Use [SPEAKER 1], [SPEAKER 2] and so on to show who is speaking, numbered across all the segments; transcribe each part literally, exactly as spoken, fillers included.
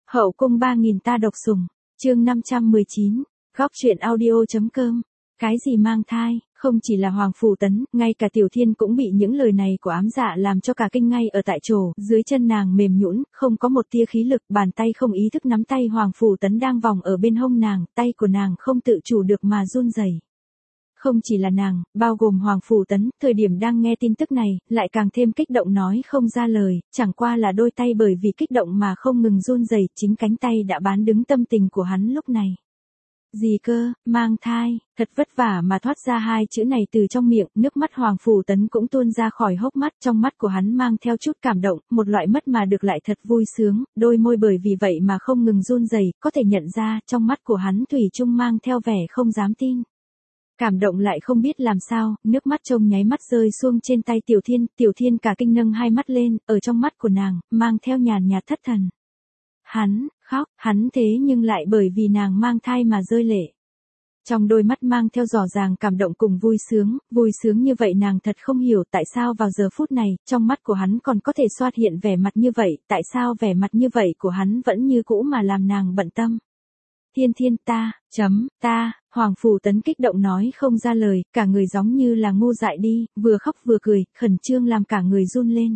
[SPEAKER 1] Hậu cung ba nghìn ta độc sủng, chương năm trăm mười chín, góc truyện audio.com. Cái gì mang thai, không chỉ là Hoàng Phủ Tấn, ngay cả Tiểu Thiên cũng bị những lời này của ám dạ làm cho cả kinh ngay ở tại chỗ, dưới chân nàng mềm nhũn, không có một tia khí lực, bàn tay không ý thức nắm tay Hoàng Phủ Tấn đang vòng ở bên hông nàng, tay của nàng không tự chủ được mà run rẩy. Không chỉ là nàng, bao gồm Hoàng Phủ Tấn, thời điểm đang nghe tin tức này, lại càng thêm kích động nói không ra lời, chẳng qua là đôi tay bởi vì kích động mà không ngừng run rẩy, chính cánh tay đã bán đứng tâm tình của hắn lúc này. Gì cơ, mang thai, thật vất vả mà thoát ra hai chữ này từ trong miệng, nước mắt Hoàng Phủ Tấn cũng tuôn ra khỏi hốc mắt, trong mắt của hắn mang theo chút cảm động, một loại mất mà được lại thật vui sướng, đôi môi bởi vì vậy mà không ngừng run rẩy, có thể nhận ra, trong mắt của hắn thủy chung mang theo vẻ không dám tin. Cảm động lại không biết làm sao, nước mắt trông nháy mắt rơi xuống trên tay Tiểu Thiên, Tiểu Thiên cả kinh nâng hai mắt lên, ở trong mắt của nàng, mang theo nhàn nhạt thất thần. Hắn, khóc, hắn thế nhưng lại bởi vì nàng mang thai mà rơi lệ. Trong đôi mắt mang theo rõ ràng cảm động cùng vui sướng, vui sướng như vậy nàng thật không hiểu tại sao vào giờ phút này, trong mắt của hắn còn có thể xoát hiện vẻ mặt như vậy, tại sao vẻ mặt như vậy của hắn vẫn như cũ mà làm nàng bận tâm. Thiên Thiên ta, chấm, ta, Hoàng Phủ Tấn kích động nói không ra lời, cả người giống như là ngu dại đi, vừa khóc vừa cười, khẩn trương làm cả người run lên.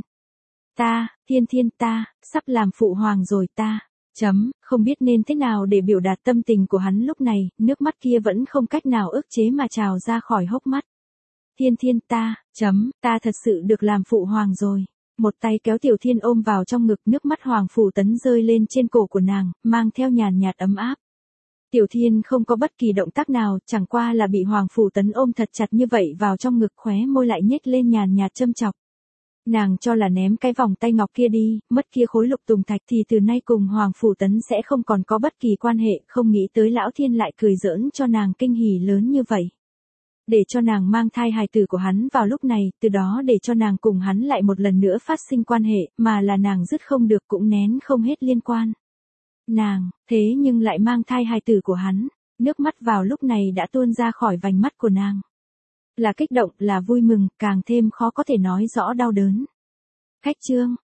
[SPEAKER 1] Ta, Thiên Thiên ta, sắp làm phụ hoàng rồi ta, chấm, không biết nên thế nào để biểu đạt tâm tình của hắn lúc này, nước mắt kia vẫn không cách nào ức chế mà trào ra khỏi hốc mắt. Thiên Thiên ta, chấm, ta thật sự được làm phụ hoàng rồi. Một tay kéo Tiểu Thiên ôm vào trong ngực, nước mắt Hoàng Phủ Tấn rơi lên trên cổ của nàng, mang theo nhàn nhạt ấm áp. Tiểu Thiên không có bất kỳ động tác nào, chẳng qua là bị Hoàng Phủ Tấn ôm thật chặt như vậy vào trong ngực, khóe môi lại nhếch lên nhàn nhạt châm chọc. Nàng cho là ném cái vòng tay ngọc kia đi, mất kia khối lục tùng thạch thì từ nay cùng Hoàng Phủ Tấn sẽ không còn có bất kỳ quan hệ, không nghĩ tới Lão Thiên lại cười giỡn cho nàng kinh hỉ lớn như vậy. Để cho nàng mang thai hài tử của hắn vào lúc này, từ đó để cho nàng cùng hắn lại một lần nữa phát sinh quan hệ, mà là nàng dứt không được cũng nén không hết liên quan. Nàng, thế nhưng lại mang thai hài tử của hắn, nước mắt vào lúc này đã tuôn ra khỏi vành mắt của nàng. Là kích động, là vui mừng, càng thêm khó có thể nói rõ đau đớn. Khách chương,